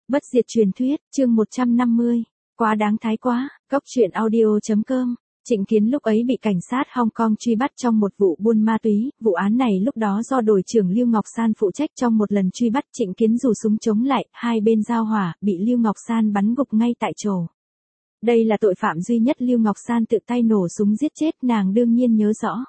Bất diệt truyền thuyết, chương 150. Quá đáng thái quá, Cốc truyện audio.com. Trịnh Kiến lúc ấy bị cảnh sát Hong Kong truy bắt trong một vụ buôn ma túy, vụ án này lúc đó do đội trưởng Lưu Ngọc San phụ trách. Trong một lần truy bắt, Trịnh Kiến giù súng chống lại, hai bên giao hỏa, bị Lưu Ngọc San bắn gục ngay tại chỗ. Đây là tội phạm duy nhất Lưu Ngọc San tự tay nổ súng giết chết, nàng đương nhiên nhớ rõ.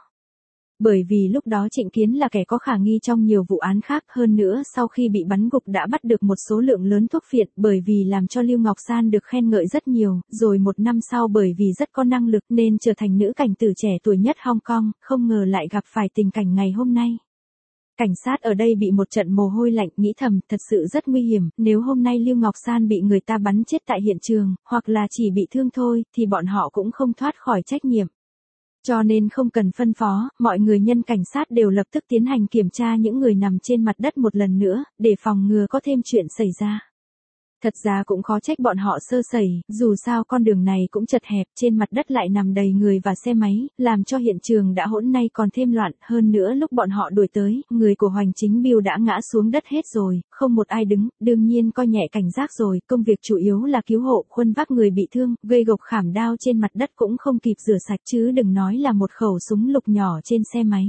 Bởi vì lúc đó Trịnh Kiến là kẻ có khả nghi trong nhiều vụ án khác, hơn nữa sau khi bị bắn gục đã bắt được một số lượng lớn thuốc phiện, bởi vì làm cho Lưu Ngọc San được khen ngợi rất nhiều, rồi một năm sau bởi vì rất có năng lực nên trở thành nữ cảnh tử trẻ tuổi nhất Hong Kong, không ngờ lại gặp phải tình cảnh ngày hôm nay. Cảnh sát ở đây bị một trận mồ hôi lạnh, nghĩ thầm, thật sự rất nguy hiểm, nếu hôm nay Lưu Ngọc San bị người ta bắn chết tại hiện trường, hoặc là chỉ bị thương thôi, thì bọn họ cũng không thoát khỏi trách nhiệm. Cho nên không cần phân phó, mọi người nhân cảnh sát đều lập tức tiến hành kiểm tra những người nằm trên mặt đất một lần nữa, để phòng ngừa có thêm chuyện xảy ra. Thật ra cũng khó trách bọn họ sơ sẩy, dù sao con đường này cũng chật hẹp, trên mặt đất lại nằm đầy người và xe máy, làm cho hiện trường đã hỗn nay còn thêm loạn. Hơn nữa lúc bọn họ đuổi tới, người của Hoành Chính Biêu đã ngã xuống đất hết rồi, không một ai đứng, đương nhiên coi nhẹ cảnh giác rồi, công việc chủ yếu là cứu hộ, khuân vác người bị thương, gây gộc khảm đao trên mặt đất cũng không kịp rửa sạch, chứ đừng nói là một khẩu súng lục nhỏ trên xe máy.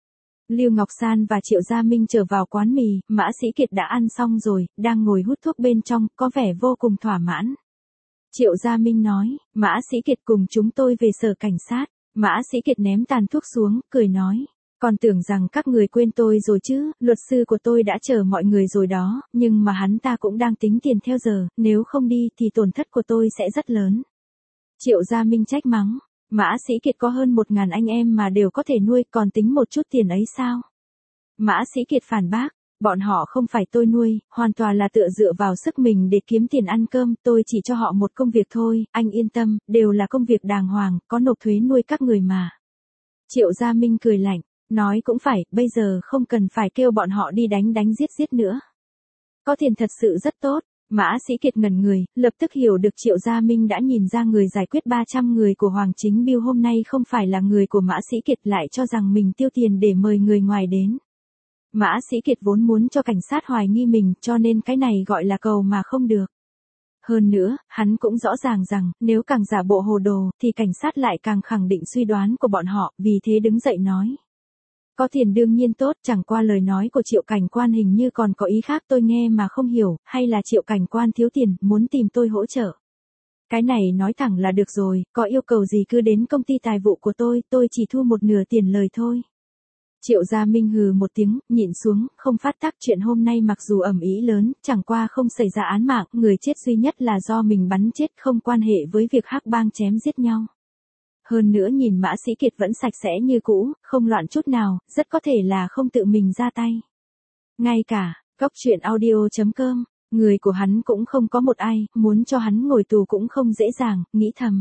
Lưu Ngọc San và Triệu Gia Minh trở vào quán mì, Mã Sĩ Kiệt đã ăn xong rồi, đang ngồi hút thuốc bên trong, có vẻ vô cùng thỏa mãn. Triệu Gia Minh nói, Mã Sĩ Kiệt cùng chúng tôi về sở cảnh sát. Mã Sĩ Kiệt ném tàn thuốc xuống, cười nói, còn tưởng rằng các người quên tôi rồi chứ, luật sư của tôi đã chờ mọi người rồi đó, nhưng mà hắn ta cũng đang tính tiền theo giờ, nếu không đi thì tổn thất của tôi sẽ rất lớn. Triệu Gia Minh trách mắng. Mã Sĩ Kiệt có hơn 1.000 anh em mà đều có thể nuôi, còn tính một chút tiền ấy sao? Mã Sĩ Kiệt phản bác, bọn họ không phải tôi nuôi, hoàn toàn là dựa vào sức mình để kiếm tiền ăn cơm, tôi chỉ cho họ một công việc thôi, anh yên tâm, đều là công việc đàng hoàng, có nộp thuế nuôi các người mà. Triệu Gia Minh cười lạnh, nói cũng phải, bây giờ không cần phải kêu bọn họ đi đánh giết nữa. Có tiền thật sự rất tốt. Mã Sĩ Kiệt ngẩn người, lập tức hiểu được Triệu Gia Minh đã nhìn ra người giải quyết 300 người của Hoàng Chính Biêu hôm nay không phải là người của Mã Sĩ Kiệt, lại cho rằng mình tiêu tiền để mời người ngoài đến. Mã Sĩ Kiệt vốn muốn cho cảnh sát hoài nghi mình, cho nên cái này gọi là cầu mà không được. Hơn nữa, hắn cũng rõ ràng rằng, nếu càng giả bộ hồ đồ, thì cảnh sát lại càng khẳng định suy đoán của bọn họ, vì thế đứng dậy nói. Có tiền đương nhiên tốt, chẳng qua lời nói của Triệu cảnh quan hình như còn có ý khác tôi nghe mà không hiểu, hay là Triệu cảnh quan thiếu tiền, muốn tìm tôi hỗ trợ. Cái này nói thẳng là được rồi, có yêu cầu gì cứ đến công ty tài vụ của tôi chỉ thu một nửa tiền lời thôi. Triệu Gia Minh hừ một tiếng, nhịn xuống, không phát tác. Chuyện hôm nay mặc dù ầm ĩ lớn, chẳng qua không xảy ra án mạng, người chết duy nhất là do mình bắn chết, không quan hệ với việc hắc bang chém giết nhau. Hơn nữa nhìn Mã Sĩ Kiệt vẫn sạch sẽ như cũ, không loạn chút nào, rất có thể là không tự mình ra tay. Ngay cả, Cốc truyện audio.com, người của hắn cũng không có một ai, muốn cho hắn ngồi tù cũng không dễ dàng, nghĩ thầm.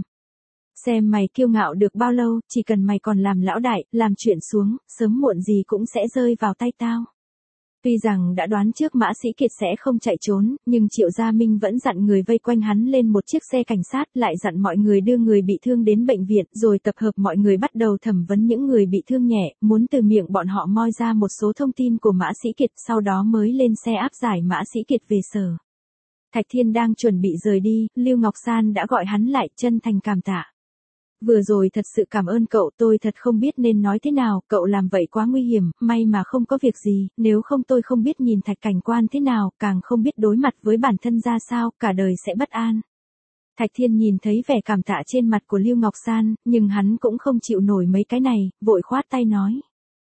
Xem mày kiêu ngạo được bao lâu, chỉ cần mày còn làm lão đại, làm chuyện xuống, sớm muộn gì cũng sẽ rơi vào tay tao. Tuy rằng đã đoán trước Mã Sĩ Kiệt sẽ không chạy trốn, nhưng Triệu Gia Minh vẫn dặn người vây quanh hắn lên một chiếc xe cảnh sát, lại dặn mọi người đưa người bị thương đến bệnh viện, rồi tập hợp mọi người bắt đầu thẩm vấn những người bị thương nhẹ, muốn từ miệng bọn họ moi ra một số thông tin của Mã Sĩ Kiệt, sau đó mới lên xe áp giải Mã Sĩ Kiệt về sở. Thạch Thiên đang chuẩn bị rời đi, Lưu Ngọc San đã gọi hắn lại, chân thành cảm tạ. Vừa rồi thật sự cảm ơn cậu, tôi thật không biết nên nói thế nào, cậu làm vậy quá nguy hiểm, may mà không có việc gì, nếu không tôi không biết nhìn Thạch cảnh quan thế nào, càng không biết đối mặt với bản thân ra sao, cả đời sẽ bất an. Thạch Thiên nhìn thấy vẻ cảm tạ trên mặt của Lưu Ngọc San, nhưng hắn cũng không chịu nổi mấy cái này, vội khoát tay nói.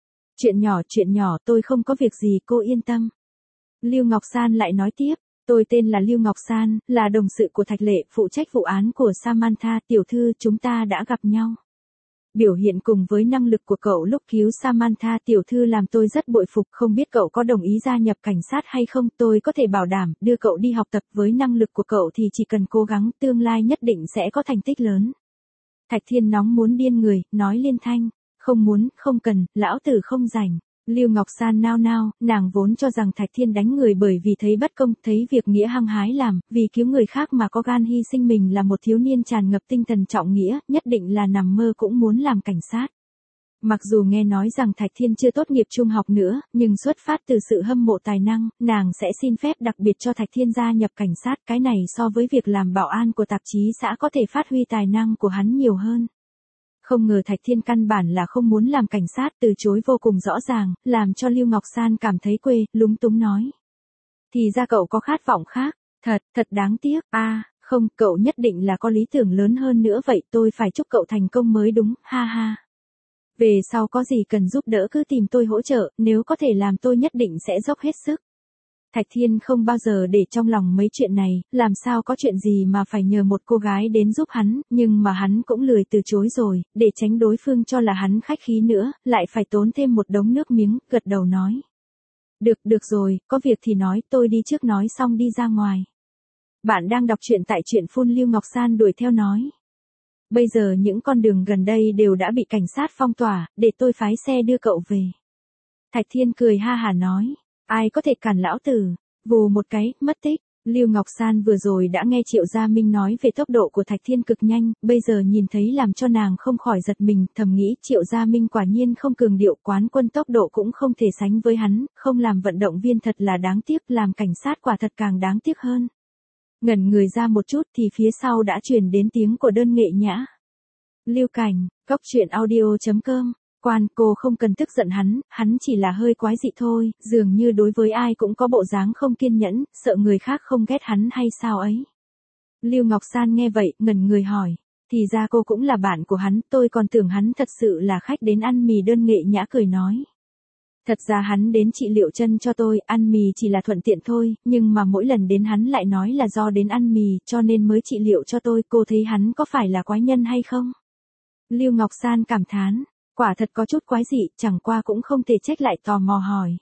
Chuyện nhỏ, tôi không có việc gì, cô yên tâm. Lưu Ngọc San lại nói tiếp. Tôi tên là Lưu Ngọc San, là đồng sự của Thạch Lệ, phụ trách vụ án của Samantha tiểu thư, chúng ta đã gặp nhau. Biểu hiện cùng với năng lực của cậu lúc cứu Samantha tiểu thư làm tôi rất bội phục, không biết cậu có đồng ý gia nhập cảnh sát hay không, tôi có thể bảo đảm, đưa cậu đi học tập, với năng lực của cậu thì chỉ cần cố gắng, tương lai nhất định sẽ có thành tích lớn. Thạch Thiên nóng muốn điên người, nói liên thanh, không muốn, không cần, lão tử không rảnh. Lưu Ngọc San nao, nàng vốn cho rằng Thạch Thiên đánh người bởi vì thấy bất công, thấy việc nghĩa hăng hái làm, vì cứu người khác mà có gan hy sinh mình là một thiếu niên tràn ngập tinh thần trọng nghĩa, nhất định là nằm mơ cũng muốn làm cảnh sát. Mặc dù nghe nói rằng Thạch Thiên chưa tốt nghiệp trung học nữa, nhưng xuất phát từ sự hâm mộ tài năng, nàng sẽ xin phép đặc biệt cho Thạch Thiên gia nhập cảnh sát. Cái này so với việc làm bảo an của tạp chí xã có thể phát huy tài năng của hắn nhiều hơn. Không ngờ Thạch Thiên căn bản là không muốn làm cảnh sát, từ chối vô cùng rõ ràng, làm cho Lưu Ngọc San cảm thấy quê, lúng túng nói. Thì ra cậu có khát vọng khác, thật đáng tiếc, không, cậu nhất định là có lý tưởng lớn hơn nữa vậy, tôi phải chúc cậu thành công mới đúng, ha ha. Về sau có gì cần giúp đỡ cứ tìm tôi hỗ trợ, nếu có thể làm tôi nhất định sẽ dốc hết sức. Thạch Thiên không bao giờ để trong lòng mấy chuyện này, làm sao có chuyện gì mà phải nhờ một cô gái đến giúp hắn, nhưng mà hắn cũng lười từ chối rồi, để tránh đối phương cho là hắn khách khí nữa, lại phải tốn thêm một đống nước miếng, gật đầu nói. Được rồi, có việc thì nói, tôi đi trước, nói xong đi ra ngoài. Bạn đang đọc truyện tại truyện phun. Lưu Ngọc San đuổi theo nói. Bây giờ những con đường gần đây đều đã bị cảnh sát phong tỏa, để tôi phái xe đưa cậu về. Thạch Thiên cười ha hả nói. Ai có thể cản lão tử, vù một cái, mất tích. Lưu Ngọc San vừa rồi đã nghe Triệu Gia Minh nói về tốc độ của Thạch Thiên cực nhanh, bây giờ nhìn thấy làm cho nàng không khỏi giật mình, thầm nghĩ Triệu Gia Minh quả nhiên không cường điệu, quán quân tốc độ cũng không thể sánh với hắn, không làm vận động viên thật là đáng tiếc, làm cảnh sát quả thật càng đáng tiếc hơn. Ngẩn người ra một chút thì phía sau đã truyền đến tiếng của Đơn Nghệ Nhã. Lưu Cảnh, Cốc Truyện Audio.com. Quan, cô không cần tức giận hắn chỉ là hơi quái dị thôi, dường như đối với ai cũng có bộ dáng không kiên nhẫn, sợ người khác không ghét hắn hay sao ấy. Lưu Ngọc San nghe vậy, ngẩn người hỏi, thì ra cô cũng là bạn của hắn, tôi còn tưởng hắn thật sự là khách đến ăn mì. Đơn Nghệ Nhã cười nói. Thật ra hắn đến trị liệu chân cho tôi, ăn mì chỉ là thuận tiện thôi, nhưng mà mỗi lần đến hắn lại nói là do đến ăn mì, cho nên mới trị liệu cho tôi, cô thấy hắn có phải là quái nhân hay không? Lưu Ngọc San cảm thán. Quả thật có chút quái dị, chẳng qua cũng không thể trách, lại tò mò hỏi.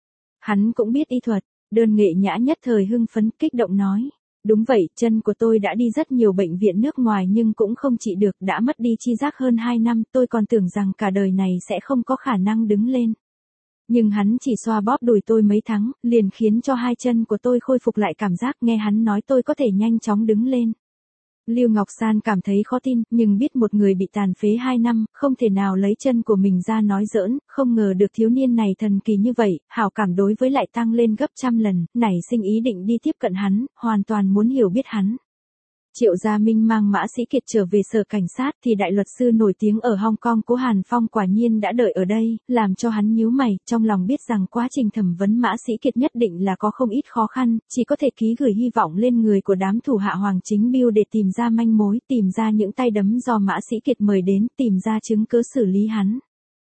Hắn cũng biết y thuật. Đơn Nghệ Nhã nhất thời hưng phấn, kích động nói. Đúng vậy, chân của tôi đã đi rất nhiều bệnh viện nước ngoài nhưng cũng không trị được, đã mất đi chi giác hơn 2 năm, tôi còn tưởng rằng cả đời này sẽ không có khả năng đứng lên. Nhưng hắn chỉ xoa bóp đùi tôi mấy tháng, liền khiến cho hai chân của tôi khôi phục lại cảm giác, nghe hắn nói tôi có thể nhanh chóng đứng lên. Lưu Ngọc San cảm thấy khó tin, nhưng biết một người bị tàn phế 2 năm, không thể nào lấy chân của mình ra nói giỡn, không ngờ được thiếu niên này thần kỳ như vậy, hảo cảm đối với lại tăng lên gấp trăm lần, nảy sinh ý định đi tiếp cận hắn, hoàn toàn muốn hiểu biết hắn. Triệu Gia Minh mang Mã Sĩ Kiệt trở về sở cảnh sát thì đại luật sư nổi tiếng ở Hong Kong Cố Hàn Phong quả nhiên đã đợi ở đây, làm cho hắn nhíu mày, trong lòng biết rằng quá trình thẩm vấn Mã Sĩ Kiệt nhất định là có không ít khó khăn, chỉ có thể ký gửi hy vọng lên người của đám thủ hạ Hoàng Chính Biêu để tìm ra manh mối, tìm ra những tay đấm do Mã Sĩ Kiệt mời đến, tìm ra chứng cứ xử lý hắn.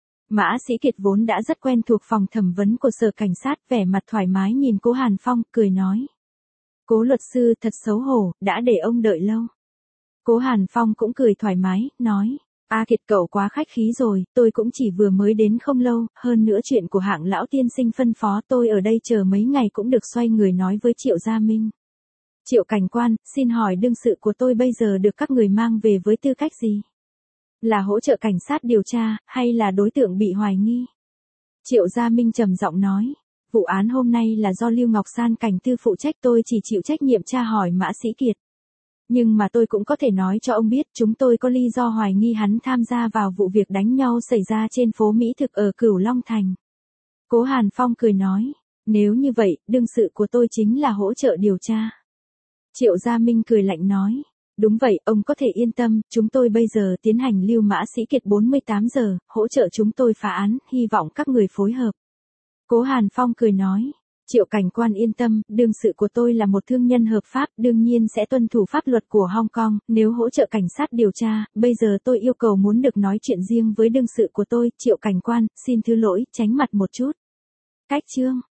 Mã Sĩ Kiệt vốn đã rất quen thuộc phòng thẩm vấn của sở cảnh sát, vẻ mặt thoải mái nhìn Cố Hàn Phong, cười nói. Cố luật sư, thật xấu hổ, đã để ông đợi lâu. Cố Hàn Phong cũng cười thoải mái, nói. Kiệt cậu quá khách khí rồi, tôi cũng chỉ vừa mới đến không lâu, hơn nữa chuyện của hạng lão tiên sinh phân phó, tôi ở đây chờ mấy ngày cũng được. Xoay người nói với Triệu Gia Minh. Triệu cảnh quan, xin hỏi đương sự của tôi bây giờ được các người mang về với tư cách gì? Là hỗ trợ cảnh sát điều tra, hay là đối tượng bị hoài nghi? Triệu Gia Minh trầm giọng nói. Vụ án hôm nay là do Lưu Ngọc San cảnh tư phụ trách, tôi chỉ chịu trách nhiệm tra hỏi Mã Sĩ Kiệt. Nhưng mà tôi cũng có thể nói cho ông biết, chúng tôi có lý do hoài nghi hắn tham gia vào vụ việc đánh nhau xảy ra trên phố Mỹ Thực ở Cửu Long Thành. Cố Hàn Phong cười nói, nếu như vậy, đương sự của tôi chính là hỗ trợ điều tra. Triệu Gia Minh cười lạnh nói, đúng vậy, ông có thể yên tâm, chúng tôi bây giờ tiến hành lưu Mã Sĩ Kiệt 48 giờ, hỗ trợ chúng tôi phá án, hy vọng các người phối hợp. Cố Hàn Phong cười nói, Triệu cảnh quan yên tâm, đương sự của tôi là một thương nhân hợp pháp, đương nhiên sẽ tuân thủ pháp luật của Hong Kong, nếu hỗ trợ cảnh sát điều tra, bây giờ tôi yêu cầu muốn được nói chuyện riêng với đương sự của tôi, Triệu cảnh quan, xin thứ lỗi, tránh mặt một chút. Cách chương